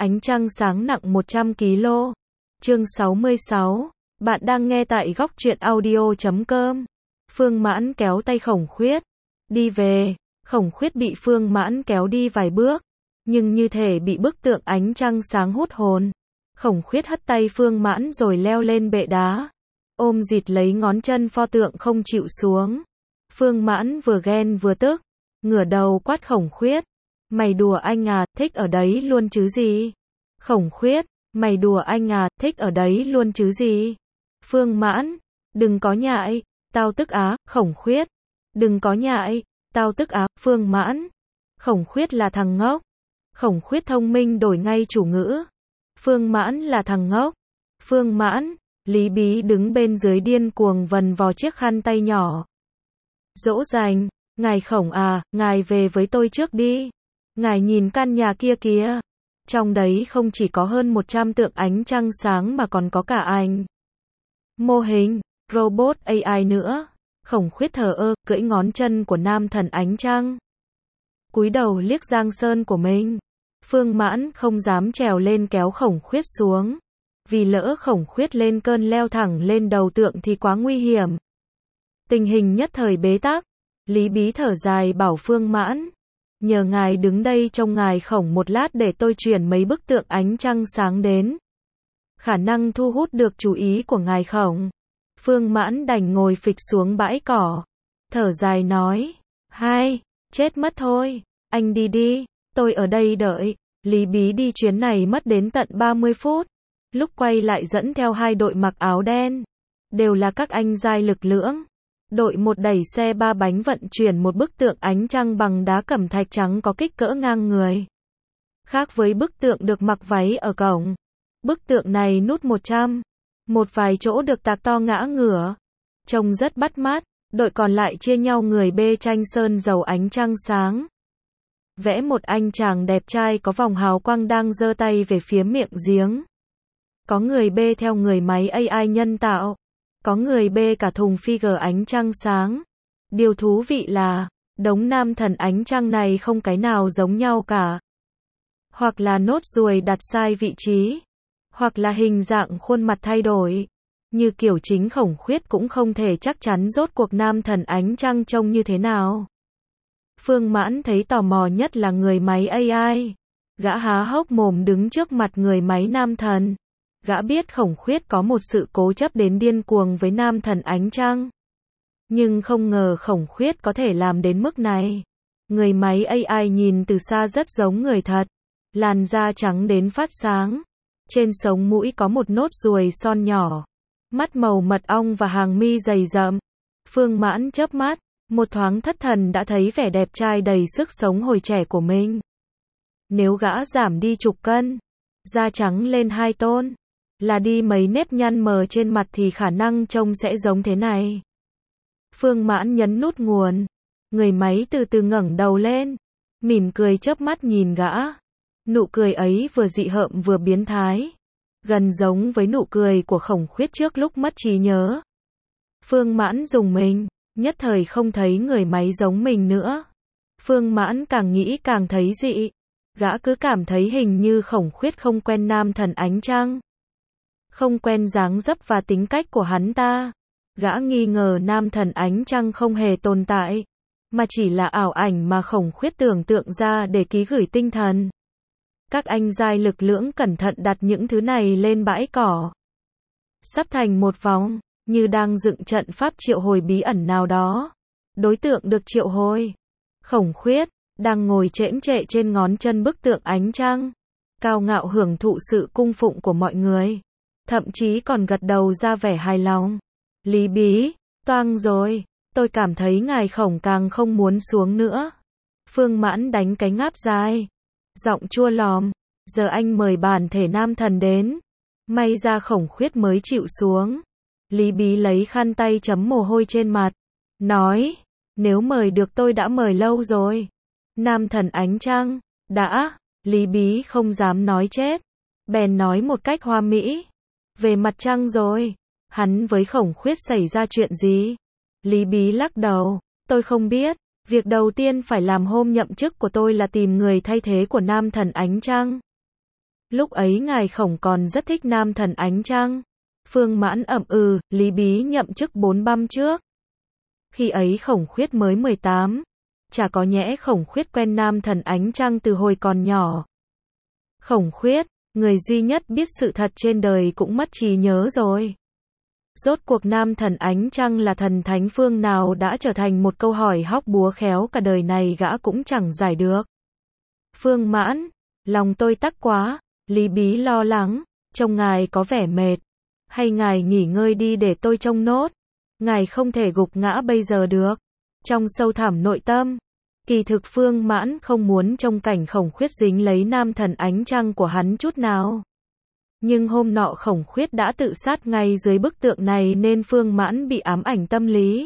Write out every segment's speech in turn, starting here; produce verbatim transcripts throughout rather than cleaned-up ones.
Ánh trăng sáng nặng một trăm ki lô gam. Chương sáu mươi sáu. Bạn đang nghe tại góc truyện audio chấm com. Phương Mãn kéo tay Khổng Khuyết. Đi về. Khổng Khuyết bị Phương Mãn kéo đi vài bước. Nhưng như thể bị bức tượng ánh trăng sáng hút hồn. Khổng Khuyết hất tay Phương Mãn rồi leo lên bệ đá. Ôm dịt lấy ngón chân pho tượng không chịu xuống. Phương Mãn vừa ghen vừa tức. Ngửa đầu quát Khổng Khuyết. Mày đùa anh à, thích ở đấy luôn chứ gì? Khổng Khuyết, mày đùa anh à, thích ở đấy luôn chứ gì? Phương Mãn, đừng có nhại, tao tức á. Khổng Khuyết, đừng có nhại, tao tức á. Phương Mãn, Khổng Khuyết là thằng ngốc. Khổng Khuyết thông minh đổi ngay chủ ngữ. Phương Mãn là thằng ngốc. Phương Mãn, Lý Bí đứng bên dưới điên cuồng vần vò chiếc khăn tay nhỏ. Dỗ dành, ngài Khổng à, ngài về với tôi trước đi. Ngài nhìn căn nhà kia kìa. Trong đấy không chỉ có hơn một trăm tượng ánh trăng sáng mà còn có cả ảnh mô hình, robot a i nữa. Khổng Khuyết thờ ơ, cưỡi ngón chân của nam thần ánh trăng. Cúi đầu liếc Giang Sơn của mình. Phương Mãn không dám trèo lên kéo Khổng Khuyết xuống. Vì lỡ Khổng Khuyết lên cơn leo thẳng lên đầu tượng thì quá nguy hiểm. Tình hình nhất thời bế tắc. Lý Bí thở dài bảo Phương Mãn. Nhờ ngài đứng đây trông ngài Khổng một lát để tôi chuyển mấy bức tượng ánh trăng sáng đến. Khả năng thu hút được chú ý của ngài Khổng. Phương Mãn đành ngồi phịch xuống bãi cỏ. Thở dài nói. Hai, chết mất thôi. Anh đi đi, tôi ở đây đợi. Lý Bí đi chuyến này mất đến tận ba mươi phút. Lúc quay lại dẫn theo hai đội mặc áo đen. Đều là các anh giai lực lưỡng. Đội một đẩy xe ba bánh vận chuyển một bức tượng ánh trăng bằng đá cẩm thạch trắng có kích cỡ ngang người. Khác với bức tượng được mặc váy ở cổng. Bức tượng này nút một trăm. Một vài chỗ được tạc to ngã ngửa. Trông rất bắt mắt. Đội còn lại chia nhau người bê tranh sơn dầu ánh trăng sáng. Vẽ một anh chàng đẹp trai có vòng hào quang đang giơ tay về phía miệng giếng. Có người bê theo người máy a i nhân tạo. Có người bê cả thùng figure ánh trăng sáng. Điều thú vị là, đống nam thần ánh trăng này không cái nào giống nhau cả. Hoặc là nốt ruồi đặt sai vị trí. Hoặc là hình dạng khuôn mặt thay đổi. Như kiểu chính Khổng Khuyết cũng không thể chắc chắn rốt cuộc nam thần ánh trăng trông như thế nào. Phương Mãn thấy tò mò nhất là người máy a i. Gã há hốc mồm đứng trước mặt người máy nam thần. Gã biết Khổng Khuyết có một sự cố chấp đến điên cuồng với nam thần ánh trăng. Nhưng không ngờ Khổng Khuyết có thể làm đến mức này. Người máy a i nhìn từ xa rất giống người thật. Làn da trắng đến phát sáng. Trên sống mũi có một nốt ruồi son nhỏ. Mắt màu mật ong và hàng mi dày rậm. Phương Mãn chớp mắt. Một thoáng thất thần đã thấy vẻ đẹp trai đầy sức sống hồi trẻ của mình. Nếu gã giảm đi chục cân. Da trắng lên hai tôn. Là đi mấy nếp nhăn mờ trên mặt thì khả năng trông sẽ giống thế này. Phương Mãn nhấn nút nguồn. Người máy từ từ ngẩng đầu lên. Mỉm cười chớp mắt nhìn gã. Nụ cười ấy vừa dị hợm vừa biến thái. Gần giống với nụ cười của Khổng Khuyết trước lúc mất trí nhớ. Phương Mãn rùng mình. Nhất thời không thấy người máy giống mình nữa. Phương Mãn càng nghĩ càng thấy dị. Gã cứ cảm thấy hình như Khổng Khuyết không quen nam thần ánh trăng. Không quen dáng dấp và tính cách của hắn ta. Gã nghi ngờ nam thần ánh trăng không hề tồn tại. Mà chỉ là ảo ảnh mà Khổng Khuyết tưởng tượng ra để ký gửi tinh thần. Các anh giai lực lưỡng cẩn thận đặt những thứ này lên bãi cỏ. Sắp thành một vòng. Như đang dựng trận pháp triệu hồi bí ẩn nào đó. Đối tượng được triệu hồi. Khổng Khuyết, đang ngồi chễm chệ trên ngón chân bức tượng ánh trăng. Cao ngạo hưởng thụ sự cung phụng của mọi người. Thậm chí còn gật đầu ra vẻ hài lòng. Lý Bí, toang rồi. Tôi cảm thấy ngài Khổng càng không muốn xuống nữa. Phương Mãn đánh cái ngáp dài. Giọng chua lòm. Giờ anh mời bản thể nam thần đến. May ra Khổng Khuyết mới chịu xuống. Lý Bí lấy khăn tay chấm mồ hôi trên mặt. Nói, nếu mời được tôi đã mời lâu rồi. Nam thần ánh trăng, đã. Lý Bí không dám nói chết. Bèn nói một cách hoa mỹ. Về mặt trăng rồi. Hắn với Khổng Khuyết xảy ra chuyện gì? Lý Bí lắc đầu. Tôi không biết. Việc đầu tiên phải làm hôm nhậm chức của tôi là tìm người thay thế của nam thần ánh trăng. Lúc ấy ngài Khổng còn rất thích nam thần ánh trăng. Phương Mãn ậm ừ, Lý Bí nhậm chức bốn băm trước. Khi ấy Khổng Khuyết mới mười tám. Chả có nhẽ Khổng Khuyết quen nam thần ánh trăng từ hồi còn nhỏ. Khổng Khuyết, người duy nhất biết sự thật trên đời cũng mất trí nhớ rồi. Rốt cuộc nam thần ánh trăng là thần thánh phương nào đã trở thành một câu hỏi hóc búa khéo cả đời này gã cũng chẳng giải được. Phương Mãn, lòng tôi tắc quá. Lý Bí lo lắng, trông ngài có vẻ mệt. Hay ngài nghỉ ngơi đi để tôi trông nốt. Ngài không thể gục ngã bây giờ được. Trong sâu thẳm nội tâm, kỳ thực Phương Mãn không muốn trông cảnh Khổng Khuyết dính lấy nam thần ánh trăng của hắn chút nào. Nhưng hôm nọ Khổng Khuyết đã tự sát ngay dưới bức tượng này nên Phương Mãn bị ám ảnh tâm lý.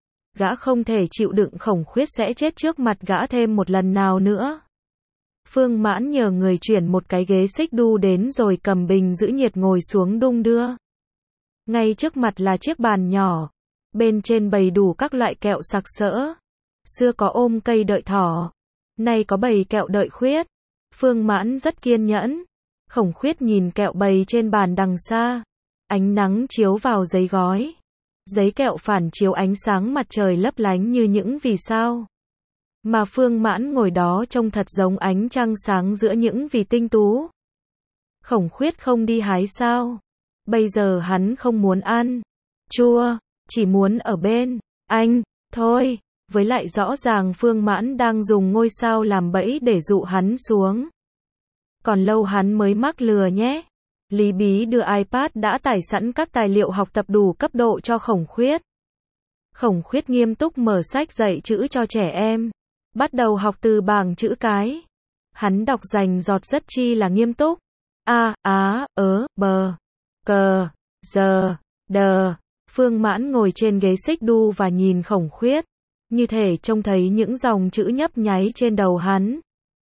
Gã không thể chịu đựng Khổng Khuyết sẽ chết trước mặt gã thêm một lần nào nữa. Phương Mãn nhờ người chuyển một cái ghế xích đu đến rồi cầm bình giữ nhiệt ngồi xuống đung đưa. Ngay trước mặt là chiếc bàn nhỏ. Bên trên bày đủ các loại kẹo sặc sỡ. Xưa có ôm cây đợi thỏ. Nay có bày kẹo đợi Khuyết. Phương Mãn rất kiên nhẫn. Khổng Khuyết nhìn kẹo bày trên bàn đằng xa. Ánh nắng chiếu vào giấy gói. Giấy kẹo phản chiếu ánh sáng mặt trời lấp lánh như những vì sao. Mà Phương Mãn ngồi đó trông thật giống ánh trăng sáng giữa những vì tinh tú. Khổng Khuyết không đi hái sao? Bây giờ hắn không muốn ăn chua, chỉ muốn ở bên anh thôi. Với lại rõ ràng Phương Mãn đang dùng ngôi sao làm bẫy để dụ hắn xuống. Còn lâu hắn mới mắc lừa nhé. Lý Bí đưa iPad đã tải sẵn các tài liệu học tập đủ cấp độ cho Khổng Khuyết. Khổng Khuyết nghiêm túc mở sách dạy chữ cho trẻ em. Bắt đầu học từ bảng chữ cái. Hắn đọc rành rọt rất chi là nghiêm túc. A, á, ớ, bờ, cờ, giờ, đờ. Phương Mãn ngồi trên ghế xích đu và nhìn Khổng Khuyết. Như thể trông thấy những dòng chữ nhấp nháy trên đầu hắn.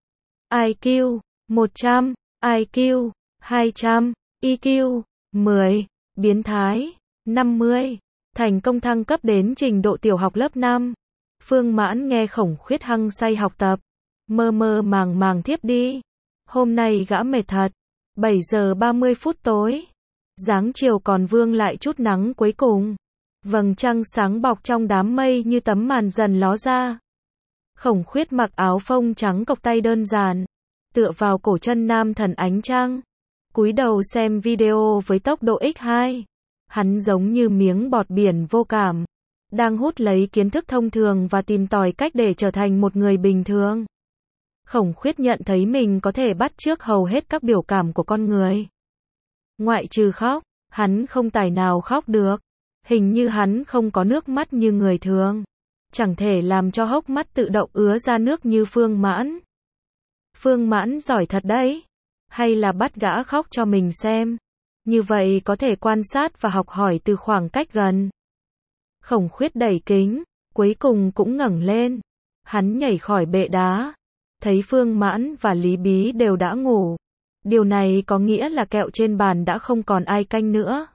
I Q, một trăm, I Q, hai trăm, E Q, mười, biến thái, năm mươi. Thành công thăng cấp đến trình độ tiểu học lớp năm. Phương Mãn nghe Khổng Khuyết hăng say học tập. Mơ mơ màng màng thiếp đi. Hôm nay gã mệt thật. bảy giờ ba mươi phút tối. Dáng chiều còn vương lại chút nắng cuối cùng. Vầng trăng sáng bọc trong đám mây như tấm màn dần ló ra. Khổng Khuyết mặc áo phông trắng cộc tay đơn giản. Tựa vào cổ chân nam thần ánh trăng. Cúi đầu xem video với tốc độ nhân hai. Hắn giống như miếng bọt biển vô cảm. Đang hút lấy kiến thức thông thường và tìm tòi cách để trở thành một người bình thường. Khổng Khuyết nhận thấy mình có thể bắt chước hầu hết các biểu cảm của con người. Ngoại trừ khóc, hắn không tài nào khóc được. Hình như hắn không có nước mắt như người thường. Chẳng thể làm cho hốc mắt tự động ứa ra nước như Phương Mãn. Phương Mãn giỏi thật đấy. Hay là bắt gã khóc cho mình xem. Như vậy có thể quan sát và học hỏi từ khoảng cách gần. Khổng Khuyết đẩy kính, cuối cùng cũng ngẩng lên. Hắn nhảy khỏi bệ đá. Thấy Phương Mãn và Lý Bí đều đã ngủ. Điều này có nghĩa là kẹo trên bàn đã không còn ai canh nữa.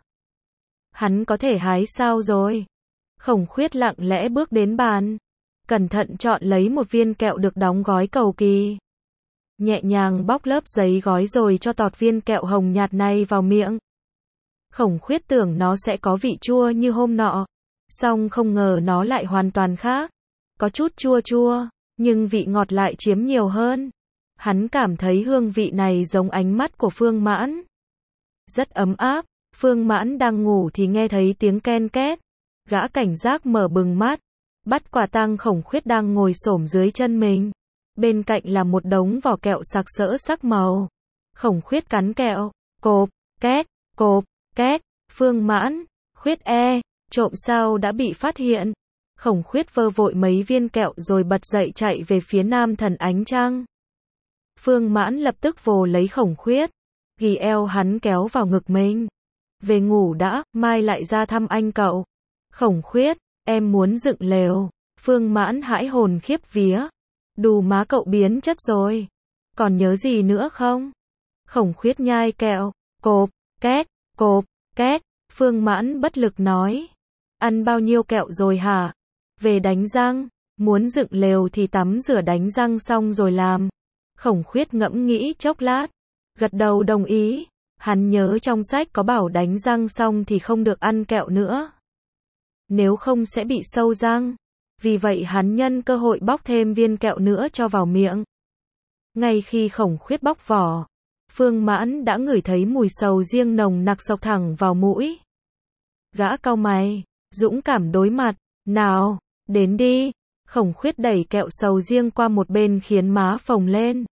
Hắn có thể hái sao rồi? Khổng Khuyết lặng lẽ bước đến bàn. Cẩn thận chọn lấy một viên kẹo được đóng gói cầu kỳ. Nhẹ nhàng bóc lớp giấy gói rồi cho tọt viên kẹo hồng nhạt này vào miệng. Khổng Khuyết tưởng nó sẽ có vị chua như hôm nọ. Song không ngờ nó lại hoàn toàn khác. Có chút chua chua, nhưng vị ngọt lại chiếm nhiều hơn. Hắn cảm thấy hương vị này giống ánh mắt của Phương Mãn. Rất ấm áp. Phương Mãn đang ngủ thì nghe thấy tiếng ken két. Gã cảnh giác mở bừng mắt. Bắt quả tang Khổng Khuyết đang ngồi xổm dưới chân mình. Bên cạnh là một đống vỏ kẹo sặc sỡ sắc màu. Khổng Khuyết cắn kẹo. Cộp, két, cộp, két. Phương Mãn, Khuyết e, trộm sao đã bị phát hiện. Khổng Khuyết vơ vội mấy viên kẹo rồi bật dậy chạy về phía nam thần ánh trăng. Phương Mãn lập tức vồ lấy Khổng Khuyết. Ghì eo hắn kéo vào ngực mình. Về ngủ đã, mai lại ra thăm anh cậu. Khổng Khuyết, em muốn dựng lều. Phương Mãn hãi hồn khiếp vía. Đù má cậu biến chất rồi. Còn nhớ gì nữa không? Khổng Khuyết nhai kẹo. Cộp, két, cộp, két. Phương Mãn bất lực nói. Ăn bao nhiêu kẹo rồi hả? Về đánh răng. Muốn dựng lều thì tắm rửa đánh răng xong rồi làm. Khổng Khuyết ngẫm nghĩ chốc lát. Gật đầu đồng ý. Hắn nhớ trong sách có bảo đánh răng xong thì không được ăn kẹo nữa. Nếu không sẽ bị sâu răng. Vì vậy hắn nhân cơ hội bóc thêm viên kẹo nữa cho vào miệng. Ngay khi Khổng Khuyết bóc vỏ, Phương Mãn đã ngửi thấy mùi sầu riêng nồng nặc xộc thẳng vào mũi. Gã cau mày, dũng cảm đối mặt, nào, đến đi. Khổng Khuyết đẩy kẹo sầu riêng qua một bên khiến má phồng lên.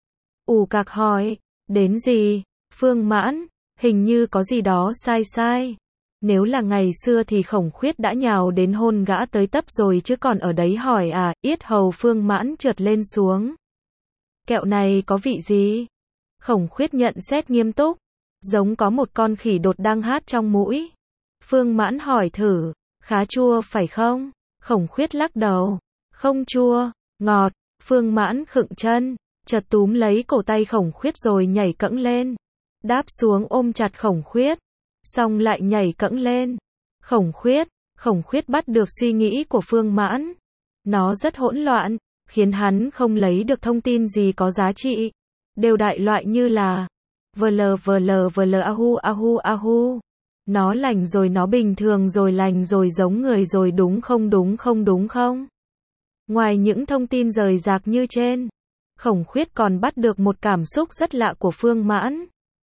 Ù cạc hỏi, đến gì? Phương Mãn, hình như có gì đó sai sai. Nếu là ngày xưa thì Khổng Khuyết đã nhào đến hôn gã tới tấp rồi chứ còn ở đấy hỏi à, yết hầu Phương Mãn trượt lên xuống. Kẹo này có vị gì? Khổng Khuyết nhận xét nghiêm túc, giống có một con khỉ đột đang hát trong mũi. Phương Mãn hỏi thử, khá chua phải không? Khổng Khuyết lắc đầu, không chua, ngọt. Phương Mãn khựng chân, chợt túm lấy cổ tay Khổng Khuyết rồi nhảy cẫng lên. Đáp xuống ôm chặt Khổng Khuyết, xong lại nhảy cẫng lên. Khổng Khuyết, Khổng Khuyết bắt được suy nghĩ của Phương Mãn. Nó rất hỗn loạn, khiến hắn không lấy được thông tin gì có giá trị. Đều đại loại như là vờ lờ vờ lờ vờ lờ ahu ahu ahu. Nó lành rồi, nó bình thường rồi, lành rồi, giống người rồi, đúng không đúng không đúng không. Ngoài những thông tin rời rạc như trên, Khổng Khuyết còn bắt được một cảm xúc rất lạ của Phương Mãn.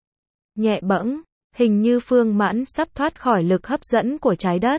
Nhẹ bẫng, hình như Phương Mãn sắp thoát khỏi lực hấp dẫn của trái đất.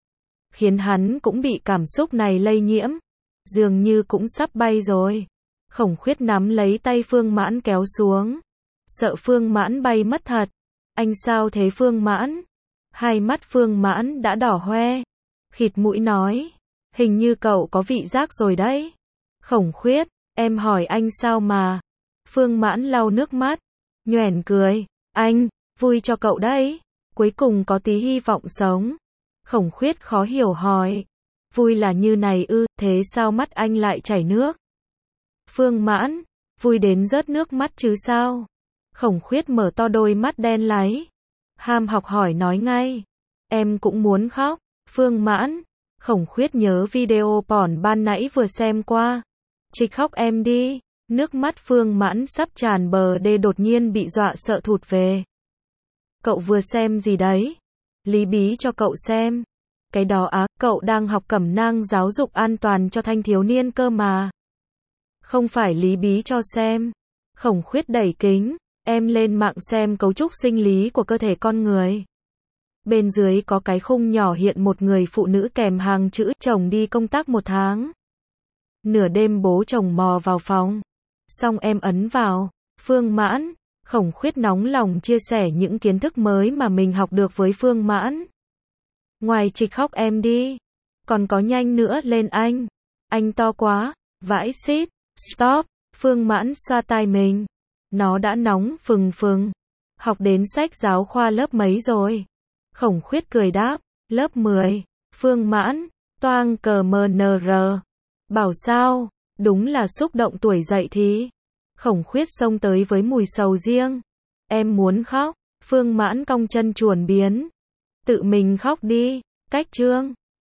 Khiến hắn cũng bị cảm xúc này lây nhiễm. Dường như cũng sắp bay rồi. Khổng Khuyết nắm lấy tay Phương Mãn kéo xuống. Sợ Phương Mãn bay mất thật. Anh sao thế Phương Mãn? Hai mắt Phương Mãn đã đỏ hoe. Khịt mũi nói. Hình như cậu có vị giác rồi đấy. Khổng Khuyết, em hỏi anh sao mà. Phương Mãn lau nước mắt. Nhoẻn cười. Anh, vui cho cậu đấy. Cuối cùng có tí hy vọng sống. Khổng Khuyết khó hiểu hỏi. Vui là như này ư, thế sao mắt anh lại chảy nước? Phương Mãn, vui đến rớt nước mắt chứ sao? Khổng Khuyết mở to đôi mắt đen láy. Ham học hỏi nói ngay. Em cũng muốn khóc. Phương Mãn, Khổng Khuyết nhớ video porn ban nãy vừa xem qua. Trịch khóc em đi. Nước mắt Phương Mãn sắp tràn bờ đê đột nhiên bị dọa sợ thụt về. Cậu vừa xem gì đấy? Lý Bí cho cậu xem. Cái đó á, cậu đang học cẩm nang giáo dục an toàn cho thanh thiếu niên cơ mà. Không phải Lý Bí cho xem. Khổng Khuyết đẩy kính. Em lên mạng xem cấu trúc sinh lý của cơ thể con người. Bên dưới có cái khung nhỏ hiện một người phụ nữ kèm hàng chữ chồng đi công tác một tháng. Nửa đêm bố chồng mò vào phòng. Xong em ấn vào. Phương Mãn, Khổng Khuyết nóng lòng chia sẻ những kiến thức mới mà mình học được với Phương Mãn. Ngoài trịch khóc em đi. Còn có nhanh nữa lên anh. Anh to quá. Vãi xít. Stop. Phương Mãn xoa tai mình. Nó đã nóng phừng phừng. Học đến sách giáo khoa lớp mấy rồi? Khổng Khuyết cười đáp. Lớp mười. Phương Mãn. Toang cờ mờ nờ rờ. Bảo sao? Đúng là xúc động tuổi dậy thì. Khổng Khuyết xông tới với mùi sầu riêng. Em muốn khóc. Phương Mãn cong chân chuồn biến. Tự mình khóc đi. Cách chương.